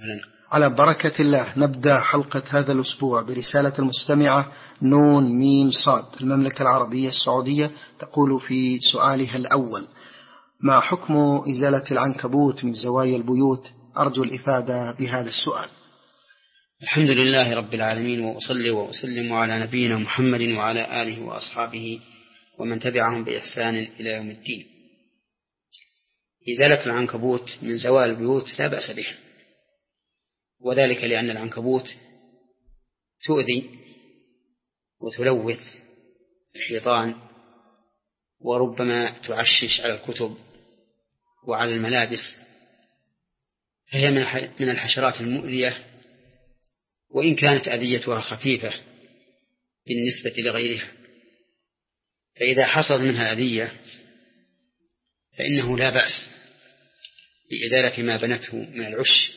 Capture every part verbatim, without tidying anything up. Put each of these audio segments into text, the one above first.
على بركة الله نبدأ حلقة هذا الأسبوع برسالة المستمعة نون ميم صاد المملكة العربية السعودية، تقول في سؤالها الأول: ما حكم إزالة العنكبوت من زوايا البيوت؟ أرجو الإفادة بهذا السؤال. الحمد لله رب العالمين، وأصلي وأسلم على نبينا محمد وعلى آله وأصحابه ومن تبعهم بإحسان إلى يوم الدين. إزالة العنكبوت من زوايا البيوت لا بأس به، وذلك لأن العنكبوت تؤذي وتلوث الحيطان، وربما تعشش على الكتب وعلى الملابس، فهي من الحشرات المؤذية، وإن كانت أذيتها خفيفة بالنسبة لغيرها. فإذا حصل منها أذية فإنه لا بأس بإزالة ما بنته من العش،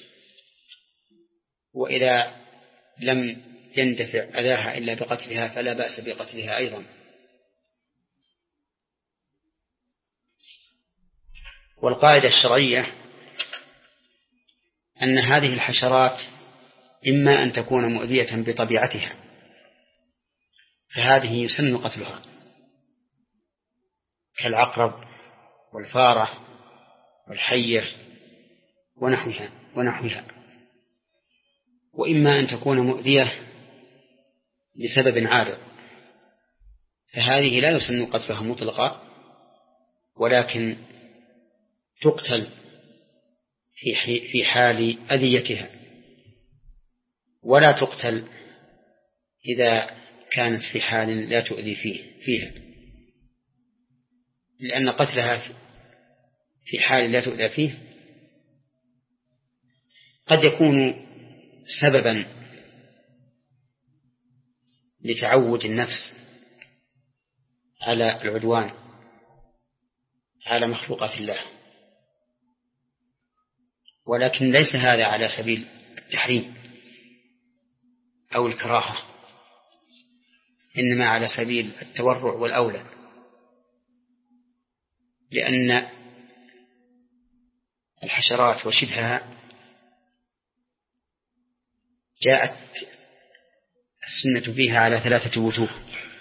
وإذا لم يندفع أذاها إلا بقتلها فلا بأس بقتلها أيضا. والقاعدة الشرعية أن هذه الحشرات إما أن تكون مؤذية بطبيعتها فهذه يسن قتلها كالعقرب والفارة والحية ونحوها ونحوها وإما أن تكون مؤذية لسبب عارض فهذه لا يسن قتلها مطلقا، ولكن تقتل في حال أذيتها، ولا تقتل إذا كانت في حال لا تؤذي فيه فيها، لأن قتلها في حال لا تؤذي فيه قد يكون سببا لتعود النفس على العدوان على مخلوقات الله، ولكن ليس هذا على سبيل التحريم أو الكراهة، إنما على سبيل التورع والأولى، لأن الحشرات وشبهها جاءت السنة فيها على ثلاثة وجوه.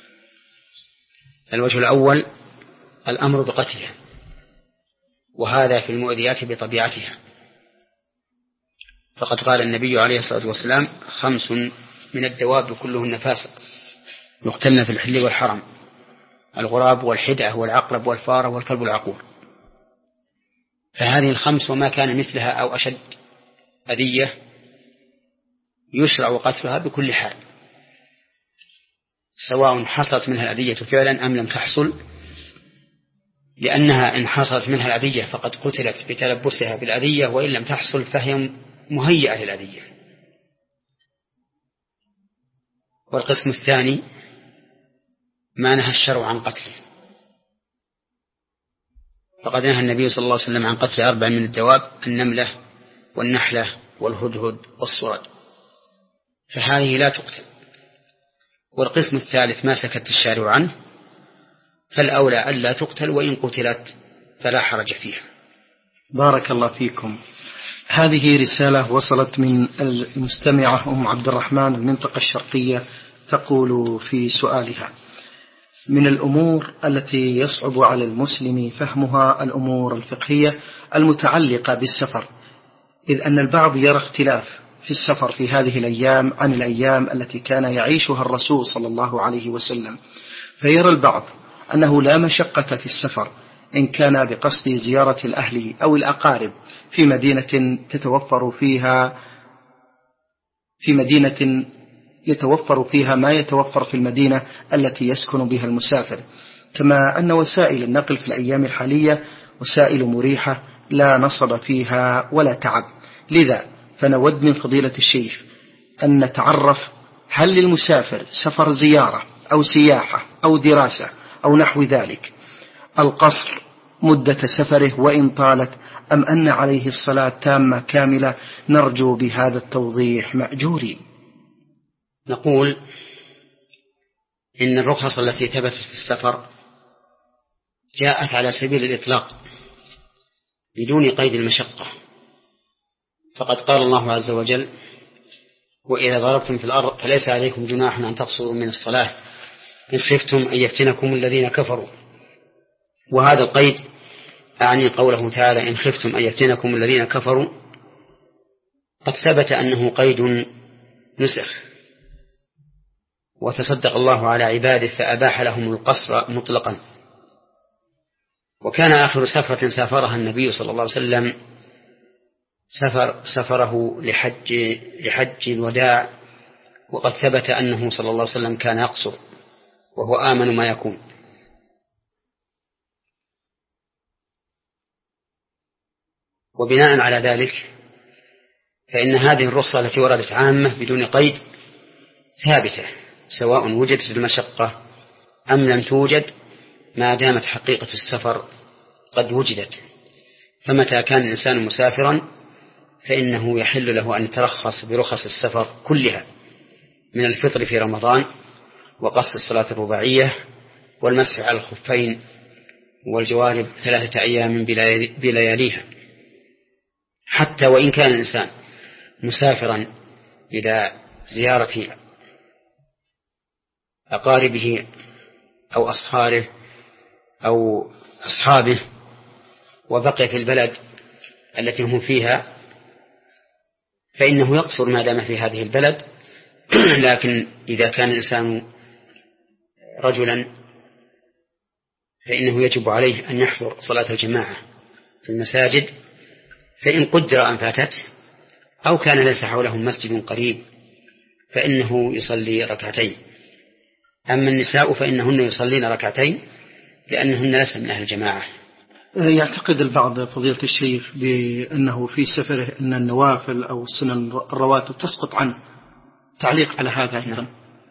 الوجه الأول الأمر بقتلها، وهذا في المؤذيات بطبيعتها، فقد قال النبي عليه الصلاة والسلام: خمس من الدواب كلهن فاسق يقتلن في الحل والحرم: الغراب والحدأة والعقرب والفارة والكلب العقور. فهذه الخمس وما كان مثلها أو أشد أذية يشرع قتلها بكل حال، سواء حصلت منها الأذية فعلا أم لم تحصل، لأنها إن حصلت منها الأذية فقد قتلت بتلبسها بالأذية، وإن لم تحصل فهي مهيئة للأذية. والقسم الثاني ما نهى الشرع عن قتله، فقد نهى النبي صلى الله عليه وسلم عن قتل أربع من الدواب: النملة والنحلة والهدهد والصرد، فهذه لا تقتل. والقسم الثالث ما سكت الشارع عنه، فالأولى ألا تقتل، وإن قتلت فلا حرج فيها. بارك الله فيكم. هذه رسالة وصلت من المستمعة أم عبد الرحمن المنطقة الشرقية، تقول في سؤالها: من الأمور التي يصعب على المسلم فهمها الأمور الفقهية المتعلقة بالسفر، إذ أن البعض يرى اختلاف في السفر في هذه الأيام عن الأيام التي كان يعيشها الرسول صلى الله عليه وسلم، فيرى البعض أنه لا مشقة في السفر إن كان بقصد زيارة الأهل أو الأقارب في مدينة تتوفر فيها في مدينة يتوفر فيها ما يتوفر في المدينة التي يسكن بها المسافر، كما أن وسائل النقل في الأيام الحالية وسائل مريحة لا نصب فيها ولا تعب. لذا فنود من فضيلة الشيخ أن نتعرف هل للمسافر سفر زيارة أو سياحة أو دراسة أو نحو ذلك القصر مدة سفره وإن طالت، أم أن عليه الصلاة تامة كاملة؟ نرجو بهذا التوضيح مأجورين. نقول إن الرخص التي ثبتت في السفر جاءت على سبيل الإطلاق بدون قيد المشقة، فقد قال الله عز وجل: وإذا ضربتم في الأرض فليس عليكم جناح أن تقصروا من الصلاة إن خفتم أن يفتنكم الذين كفروا. وهذا القيد أعني قوله تعالى: إن خفتم أن يفتنكم الذين كفروا، قد ثبت أنه قيد نسخ، وتصدق الله على عباده فأباح لهم القصر مطلقا. وكان آخر سفرة سافرها النبي صلى الله عليه وسلم سفر سفره لحج لحج الوداع، وقد ثبت أنه صلى الله عليه وسلم كان يقصر وهو آمن ما يكون. وبناء على ذلك فإن هذه الرخصة التي وردت عامة بدون قيد ثابتة، سواء وجدت المشقة أم لم توجد، ما دامت حقيقة السفر قد وجدت. فمتى كان الإنسان مسافرا فإنه يحل له أن يترخص برخص السفر كلها، من الفطر في رمضان، وقص الصلاة الرباعية، والمسح على الخفين، والجوارب ثلاثة أيام بلياليها، حتى وإن كان الإنسان مسافرا إلى زيارة أقاربه أو أصهاره أو أصحابه وبقي في البلد التي هم فيها، فإنه يقصر ما دام في هذه البلد. لكن إذا كان الإنسان رجلا فإنه يجب عليه أن يحضر صلاة الجماعة في المساجد، فإن قدر أن فاتته أو كان ليس حولهم مسجد قريب فإنه يصلي ركعتين. أما النساء فإنهن يصلين ركعتين لأنهن ليس من أهل الجماعة. يعتقد البعض فضيلة الشيخ بأنه في سفره أن النوافل أو السنن الرواتب تسقط عنه، تعليق على هذا أيضا؟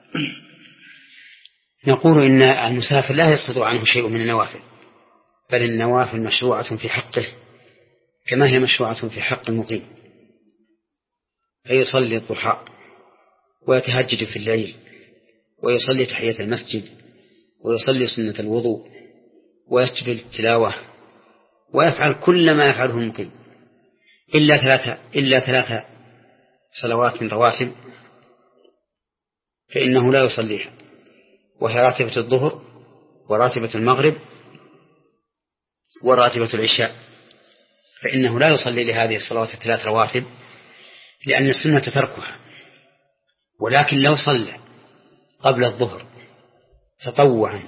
نقول إن المسافر لا يسقط عنه شيء من النوافل، بل النوافل مشروعة في حقه كما هي مشروعة في حق المقيم، فيصلي الضحى ويتهجد في الليل ويصلي تحية المسجد ويصلي سنة الوضوء ويسجد للتلاوة ويفعل كل ما يفعله المقيم إلا ثلاثة إلا ثلاثة صلوات رواتب فإنه لا يصليها، وهي راتبة الظهر وراتبة المغرب وراتبة العشاء، فإنه لا يصلي لهذه الصلوات الثلاث رواتب لأن السنة تركها. ولكن لو صلى قبل الظهر تطوعا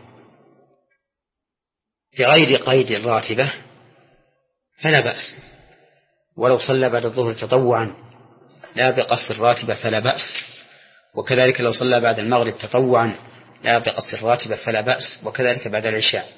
بغير قيد الراتبة فلا بأس، ولو صلى بعد الظهر تطوعا لا بقصد الراتبة فلا بأس، وكذلك لو صلى بعد المغرب تطوعا لا بقصد الراتبة فلا بأس، وكذلك بعد العشاء.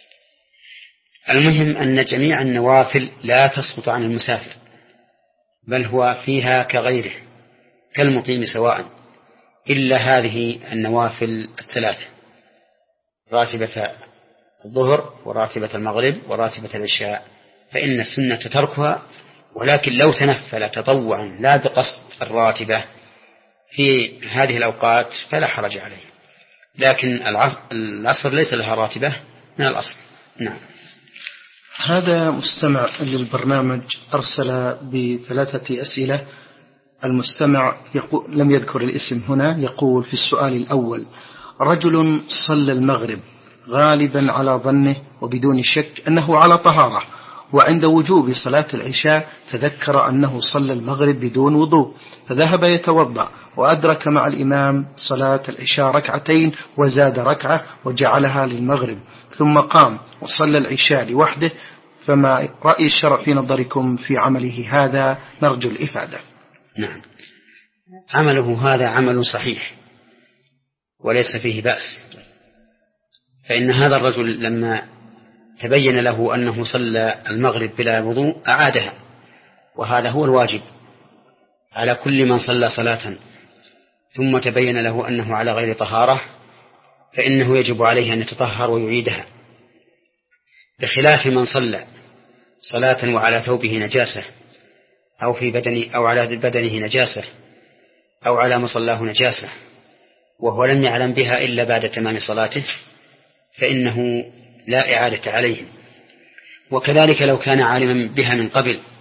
المهم أن جميع النوافل لا تسقط عن المسافر، بل هو فيها كغيره كالمقيم سواء، إلا هذه النوافل الثلاثة: راتبة الظهر وراتبة المغرب وراتبة العشاء، فإن السنة تركها. ولكن لو تنفل تطوعا لا بقصد الراتبة في هذه الأوقات فلا حرج عليه، لكن العصر ليس لها راتبة من الأصل. نعم. هذا مستمع للبرنامج أرسل بثلاثة أسئلة. المستمع يقول، لم يذكر الاسم هنا، يقول في السؤال الأول: رجل صلى المغرب غالبا على ظنه وبدون شك أنه على طهارة، وعند وجوب صلاة العشاء تذكر أنه صلى المغرب بدون وضوء، فذهب يتوضأ وأدرك مع الإمام صلاة العشاء ركعتين وزاد ركعة وجعلها للمغرب، ثم قام وصلى العشاء لوحده، فما رأي الشرع في نظركم في عمله هذا؟ نرجو الإفادة. نعم، عمله هذا عمل صحيح وليس فيه بأس، فإن هذا الرجل لما تبين له أنه صلى المغرب بلا وضوء أعادها، وهذا هو الواجب على كل من صلى صلاة ثم تبين له أنه على غير طهارة، فإنه يجب عليه أن يتطهر ويعيدها، بخلاف من صلى صلاة وعلى ثوبه نجاسة أو في بدنه أو على بدنه نجاسة أو على مصلاه نجاسة وهو لم يعلم بها إلا بعد تمام صلاته، فإنه لا إعادة عليه. وكذلك لو كان عالما بها من قبل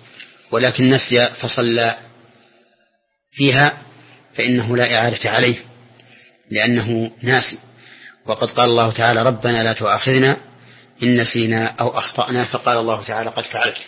ولكن نسي فصلى فيها فإنه لا إعادة عليه لأنه ناسي. وقد قال الله تعالى ربنا لا تؤاخذنا إن نسينا أو أخطأنا، فقال الله تعالى قد فعلت.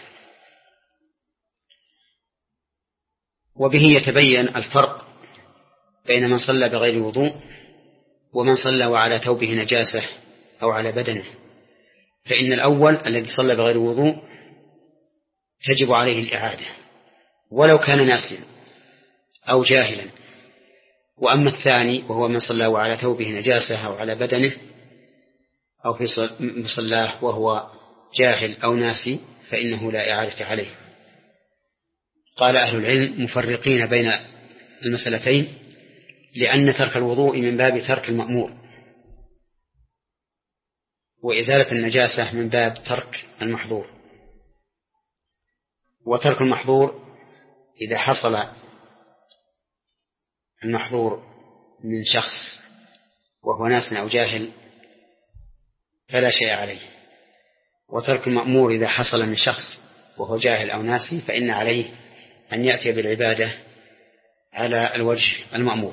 وبه يتبين الفرق بين من صلى بغير وضوء ومن صلى وعلى ثوبه نجاسة أو على بدنه. فإن الأول الذي صلى بغير وضوء تجب عليه الإعادة ولو كان ناسيا أو جاهلا. وأما الثاني وهو من صلى وعلى ثوبه نجاسة أو على بدنه أو في مصلاه وهو جاهل أو ناسي فإنه لا إعادة عليه. قال أهل العلم مفرقين بين المسألتين لأن ترك الوضوء من باب ترك المأمور، وإزالة النجاسة من باب ترك المحظور. وترك المحظور إذا حصل المحظور من شخص وهو ناس أو جاهل فلا شيء عليه، وترك المأمور إذا حصل من شخص وهو جاهل أو ناسي فإن عليه أن يأتي بالعبادة على الوجه المأمور.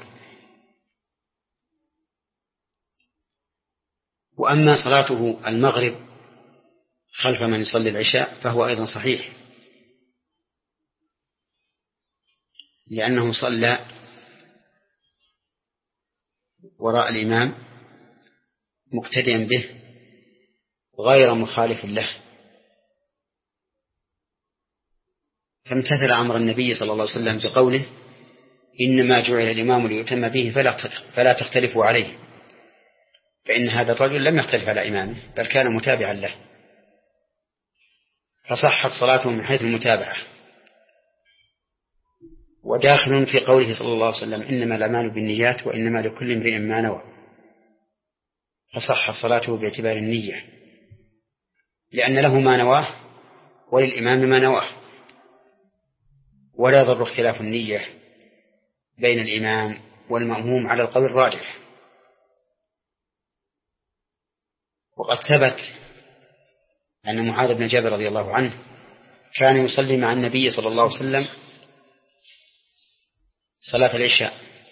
وأما صلاته المغرب خلف من يصلي العشاء فهو أيضا صحيح، لأنه صلى وراء الإمام مقتديا به غير مخالف له، فامتثل أمر النبي صلى الله عليه وسلم بقوله إنما جعل الإمام ليؤتم به فلا تختلفوا عليه، فإن هذا الرجل لم يختلف على إمامه بل كان متابعا له، فصحت صلاته من حيث المتابعة. وداخل في قوله صلى الله عليه وسلم إنما الأعمال بالنيات وإنما لكل امرئ ما نوى، فصحت صلاته باعتبار النية لأن له ما نواه وللإمام ما نواه، ولا يضر اختلاف النية بين الإمام والمأموم على القول الراجح. وقد ثبت أن معاذ بن جبل رضي الله عنه كان يصلي مع النبي صلى الله عليه وسلم صلاة العشاء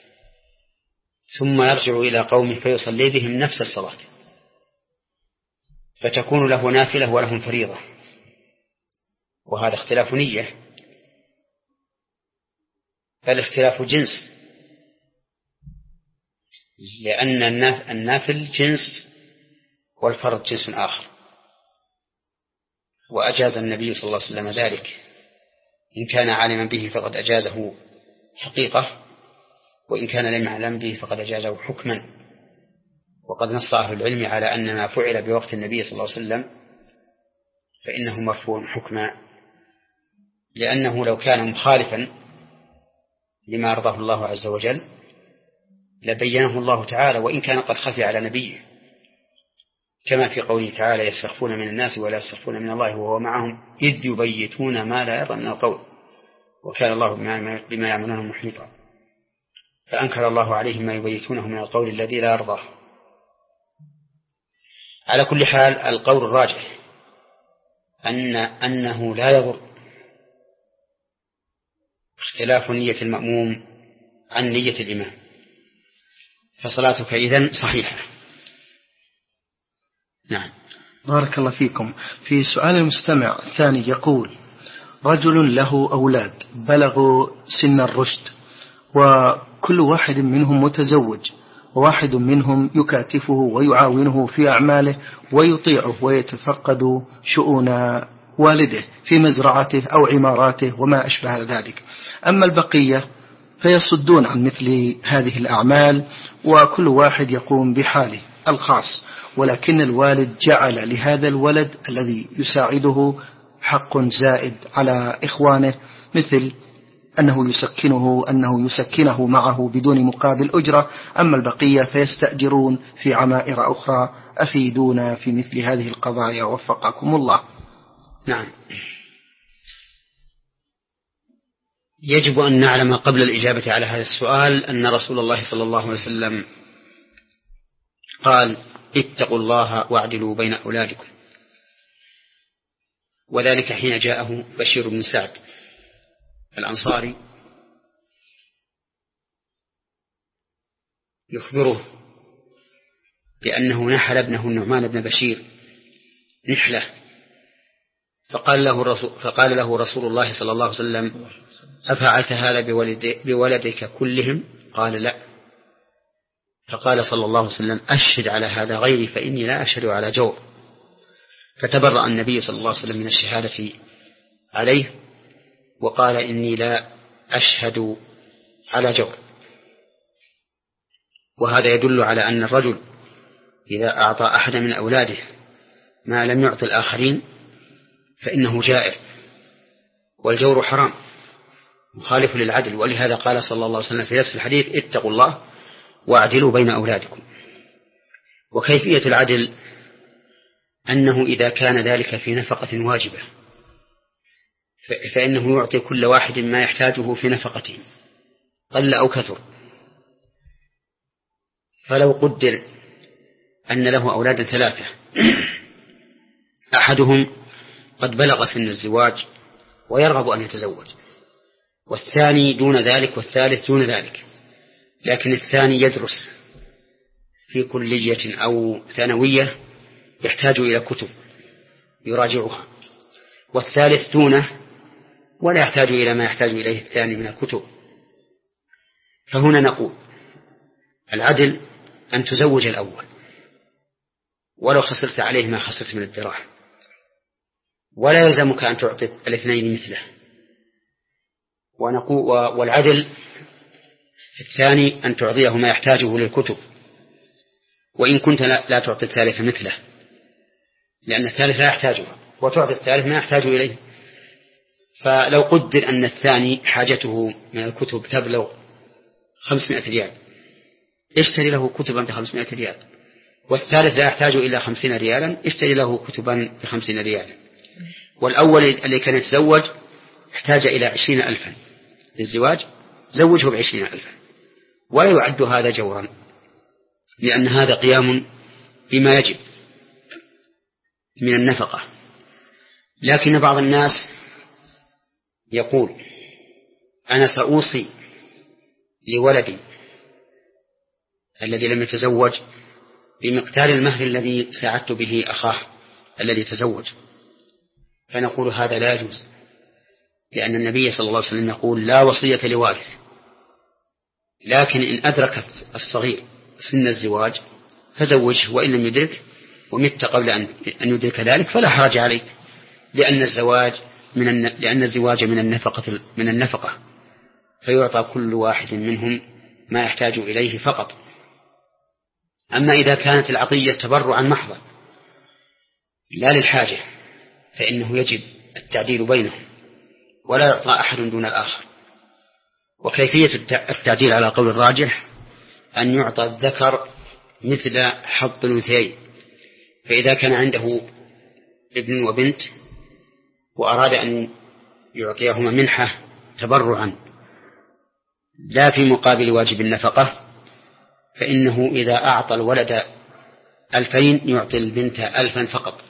ثم يرجع إلى قومه فيصلي بهم نفس الصلاة، فتكون له نافلة ولهم فريضة، وهذا اختلاف نية بل اختلاف جنس، لأن النافل جنس والفرض جنس آخر. وأجاز النبي صلى الله عليه وسلم ذلك، إن كان عالما به فقد أجازه حقيقة، وإن كان لم يعلم به فقد أجازه حكما. وقد نص أهل العلم على أن ما فعل بوقت النبي صلى الله عليه وسلم فإنه مرفوع حكما، لأنه لو كان مخالفا لما أرضاه الله عز وجل لبينه الله تعالى وإن كان قد خفي على نبيه، كما في قوله تعالى يستخفون من الناس ولا يستخفون من الله وهو معهم إذ يبيتون ما لا يرضى من القول وكان الله بما يعملون محيطا، فأنكر الله عليهم ما يبيتونه من القول الذي لا يرضاه. على كل حال القول الراجح أن أنه لا يضر اختلاف نية المأموم عن نية الإمام، فصلاتك إذن صحيحة. نعم. بارك الله فيكم. في سؤال المستمع الثاني يقول رجل له أولاد بلغوا سن الرشد وكل واحد منهم متزوج، وواحد منهم يكاتفه ويعاونه في أعماله ويطيعه ويتفقد شؤون والده في مزرعته أو عماراته وما أشبه ذلك، أما البقية فيصدون عن مثل هذه الأعمال وكل واحد يقوم بحاله الخاص، ولكن الوالد جعل لهذا الولد الذي يساعده حق زائد على إخوانه، مثل أنه يسكنه أنه يسكنه معه بدون مقابل أجرة، أما البقية فيستأجرون في عمائر أخرى. أفيدونا في مثل هذه القضايا وفقكم الله. نعم. يجب أن نعلم قبل الإجابة على هذا السؤال أن رسول الله صلى الله عليه وسلم قال اتقوا الله واعدلوا بين أولادكم، وذلك حين جاءه بشير بن سعد الأنصاري يخبره بأنه نحل ابنه النعمان بن بشير نحلة، فقال له الرسول, فقال له رسول الله صلى الله عليه وسلم: أفعلت هذا بولد بولدك كلهم؟ قال: لا. فقال صلى الله عليه وسلم: أشهد على هذا غيري فإني لا أشهد على جور. فتبرأ النبي صلى الله عليه وسلم من الشهادة عليه وقال: إني لا أشهد على جور. وهذا يدل على أن الرجل إذا أعطى أحد من أولاده ما لم يعطي الآخرين فإنه جائر، والجور حرام مخالف للعدل. ولهذا قال صلى الله عليه وسلم في نفس الحديث: اتقوا الله واعدلوا بين أولادكم. وكيفية العدل أنه إذا كان ذلك في نفقة واجبة فإنه يعطي كل واحد ما يحتاجه في نفقته قل أو كثر. فلو قدر أن له أولادا ثلاثة، أحدهم قد بلغ سن الزواج ويرغب أن يتزوج، والثاني دون ذلك، والثالث دون ذلك، لكن الثاني يدرس في كلية أو ثانوية يحتاج إلى كتب يراجعها، والثالث دونه ولا يحتاج إلى ما يحتاج إليه الثاني من الكتب. فهنا نقول العدل أن تزوج الأول ولو خسرت عليه ما خسرت من الدراهم، ولا يلزمك أن تعطي الاثنين مثله. ونقول والعدل في الثاني أن تعطيه ما يحتاجه للكتب، وإن كنت لا, لا تعطي الثالث مثله، لأن الثالث لا يحتاجه، وتعطي الثالث ما يحتاج إليه. فلو قدر أن الثاني حاجته من الكتب تبلغ خمسمائة ريال، اشتري له كتبا بخمسمائة ريال، والثالث لا يحتاج إلى خمسين ريالا، اشتري له كتبا بخمسين ريالا. والأول الذي كان يتزوج احتاج إلى عشرين ألفا للزواج، زوجه بعشرين ألفا، ولا يعد هذا جورا، لأن هذا قيام بما يجب من النفقة. لكن بعض الناس يقول: أنا سأوصي لولدي الذي لم يتزوج بمقدار المهر الذي ساعدت به أخاه الذي تزوج. فنقول هذا لا يجوز، لأن النبي صلى الله عليه وسلم يقول: لا وصية لوارث. لكن إن أدركت الصغير سن الزواج فزوجه، وإن لم يدرك ومت قبل أن يدرك ذلك فلا حرج عليك، لأن الزواج من الن... لأن الزواج من النفقة من النفقة فيعطى كل واحد منهم ما يحتاج إليه فقط. أما إذا كانت العطية تبرعا محضا لا للحاجة فإنه يجب التعديل بينهم، ولا يعطى أحد دون الآخر. وكيفية التعديل على قول الراجح أن يعطى الذكر مثل حظ الأنثيين. فإذا كان عنده ابن وبنت وأراد أن يعطيهما منحة تبرعا لا في مقابل واجب النفقة، فإنه إذا أعطى الولد ألفين يعطي البنت ألفا فقط.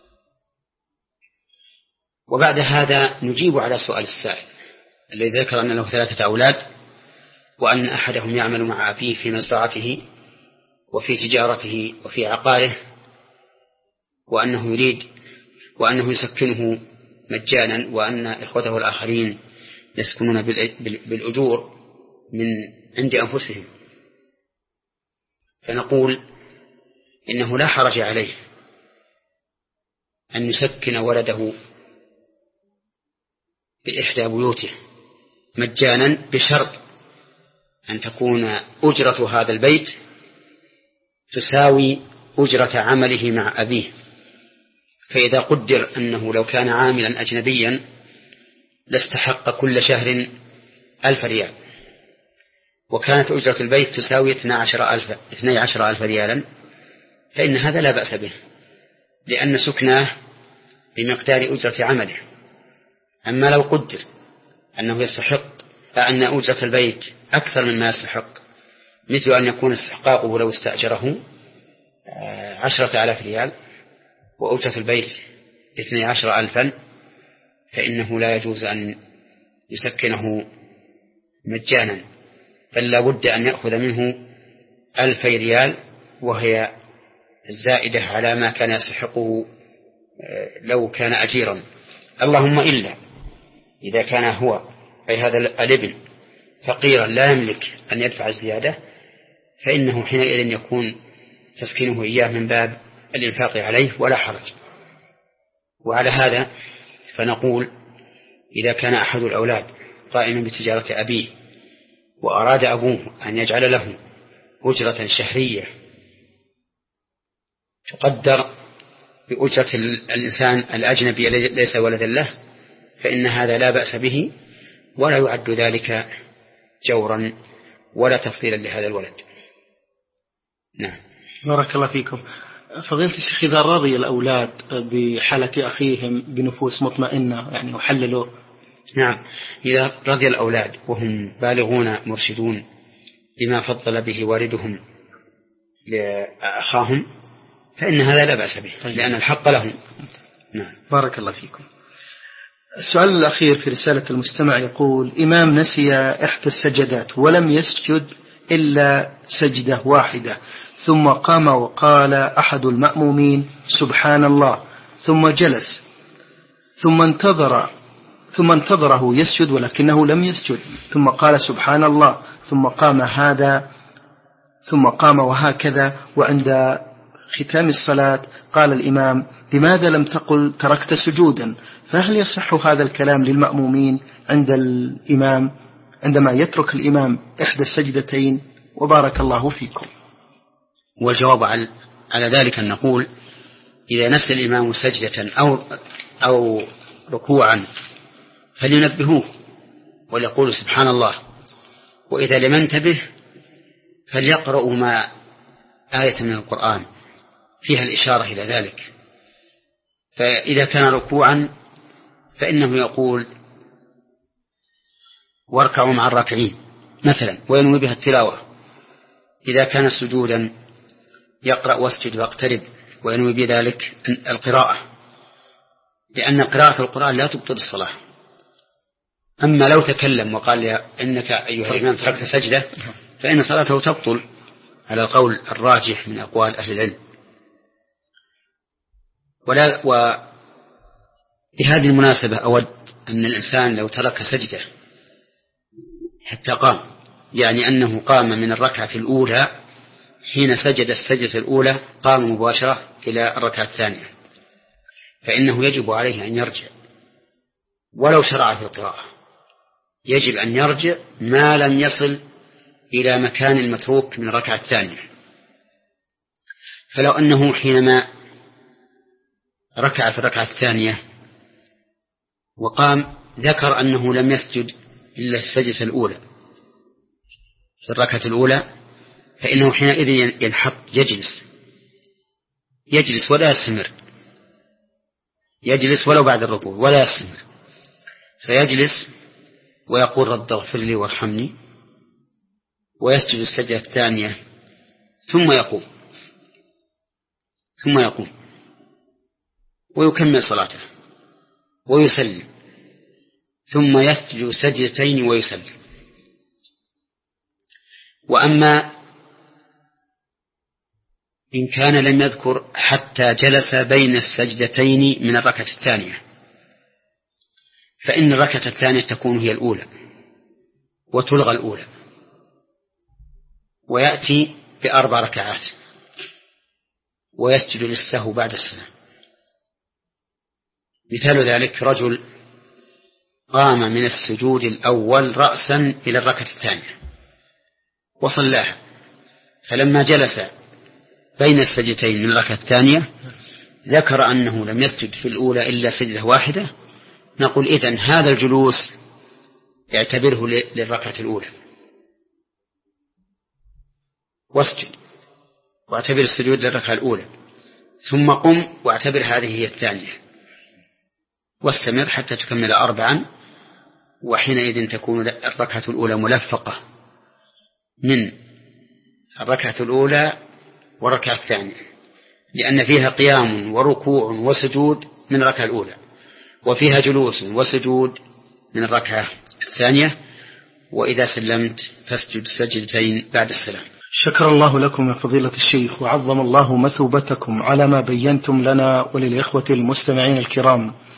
وبعد هذا نجيب على سؤال السائل الذي ذكر أن له ثلاثة أولاد، وأن أحدهم يعمل مع أبيه في مزرعته وفي تجارته وفي عقاره، وأنه يريد وأنه يسكنه مجانا، وأن إخوته الآخرين يسكنون بالأجور من عند أنفسهم. فنقول إنه لا حرج عليه أن يسكن ولده بإحدى بيوته مجانا، بشرط أن تكون أجرة هذا البيت تساوي أجرة عمله مع أبيه. فإذا قدر أنه لو كان عاملا أجنبيا لاستحق كل شهر ألف ريال، وكانت أجرة البيت تساوي اثني عشر ألف, اثني عشر ألف ريالا، فإن هذا لا بأس به، لأن سكناه بمقدار أجرة عمله. أما لو قدر أنه يستحق أن أجرة البيت أكثر مما يستحق، مثل أن يكون استحقاقه لو استأجره عشرة آلاف ريال وأجرة البيت اثني عشر ألفا، فإنه لا يجوز أن يسكنه مجانا، بل لا بد أن يأخذ منه ألفي ريال، وهي الزائدة على ما كان يستحقه لو كان أجيرا. اللهم إلا إذا كان هو أي هذا الابن فقيرا لا يملك أن يدفع الزيادة، فإنه حينئذ يكون تسكينه إياه من باب الإنفاق عليه ولا حرج. وعلى هذا فنقول إذا كان أحد الأولاد قائما بتجارة أبيه وأراد أبوه أن يجعل له أجرة شهرية تقدر بأجرة الإنسان الأجنبي ليس ولدا له، فإن هذا لا بأس به، ولا يعد ذلك جورا ولا تفضيلا لهذا الولد. نعم. بارك الله فيكم. فضيلة الشيخ، إذا رضي الأولاد بحالة أخيهم بنفوس مطمئنة يعني وحللوا. نعم، إذا رضي الأولاد وهم بالغون مرشدون بما فضل به والدهم لأخاهم فإن هذا لا بأس به، طيب. لأن الحق لهم. نعم. بارك الله فيكم. السؤال الأخير في رسالة المستمع يقول: إمام نسي إحدى السجدات ولم يسجد إلا سجدة واحدة، ثم قام وقال أحد المأمومين سبحان الله، ثم جلس، ثم انتظر ثم انتظره يسجد ولكنه لم يسجد، ثم قال سبحان الله، ثم قام هذا ثم قام وهكذا، وعند ختام الصلاة قال الإمام: لماذا لم تقل تركت سجودا؟ فهل يصح هذا الكلام للمأمومين عند الإمام عندما يترك الإمام إحدى السجدتين؟ وبارك الله فيكم. والجواب على ذلك أن نقول: إذا نسي الإمام سجدة أو, أو ركوعا فلينبهوه وليقول سبحان الله، وإذا لم ينتبه فليقرأوا ما آية من القرآن فيها الإشارة إلى ذلك. فإذا كان ركوعا فإنه يقول واركعوا مع الراكعين مثلا وينوي بها التلاوة. إذا كان سجودا يقرأ واسجد واقترب وينوي بذلك القراءة، لأن قراءة القرآن لا تبطل الصلاة. أما لو تكلم وقال إنك أيها الإمام تركت سجدة فإن صلاته تبطل على القول الراجح من أقوال أهل العلم. ولا وبهذه المناسبة أود أن الإنسان لو ترك سجدة حتى قام، يعني أنه قام من الركعة الأولى، حين سجد السجدة الأولى قام مباشرة إلى الركعة الثانية، فإنه يجب عليه أن يرجع ولو شرع في القراءة، يجب أن يرجع ما لم يصل إلى مكان المتروك من الركعة الثانية. فلو أنه حينما ركع في الركعة الثانية وقام ذكر أنه لم يسجد إلا السجدة الأولى في الركعة الأولى، فإنه حينئذ ينحط يجلس يجلس ولا يستمر، يجلس ولو بعد الركوع ولا يستمر، فيجلس ويقول رب اغفر لي وارحمني، ويسجد السجدة الثانية ثم يقوم ثم يقوم ويكمل صلاته ويسلم، ثم يسجد سجدتين ويسلم. وأما إن كان لم يذكر حتى جلس بين السجدتين من الركعة الثانية، فإن الركعة الثانية تكون هي الأولى وتلغى الأولى، ويأتي بأربع ركعات ويسجد للسهو بعد السلام. مثال ذلك: رجل قام من السجود الأول رأسا إلى الركعة الثانية وصلاها، فلما جلس بين السجدتين من الركعة الثانية ذكر أنه لم يسجد في الأولى إلا سجدة واحدة، نقول إذن هذا الجلوس يعتبره للركعة الأولى واسجد واعتبر السجود للركعة الأولى، ثم قم واعتبر هذه هي الثانية، واستمر حتى تكمل أربعا، وحينئذ تكون الركعة الأولى ملفقة من الركعة الأولى والركعة الثانية، لأن فيها قيام وركوع وسجود من الركعة الأولى، وفيها جلوس وسجود من الركعة الثانية، وإذا سلمت فاسجد سجدتين بعد السلام. شكر الله لكم يا فضيلة الشيخ، وعظم الله مثوبتكم على ما بينتم لنا وللإخوة المستمعين الكرام.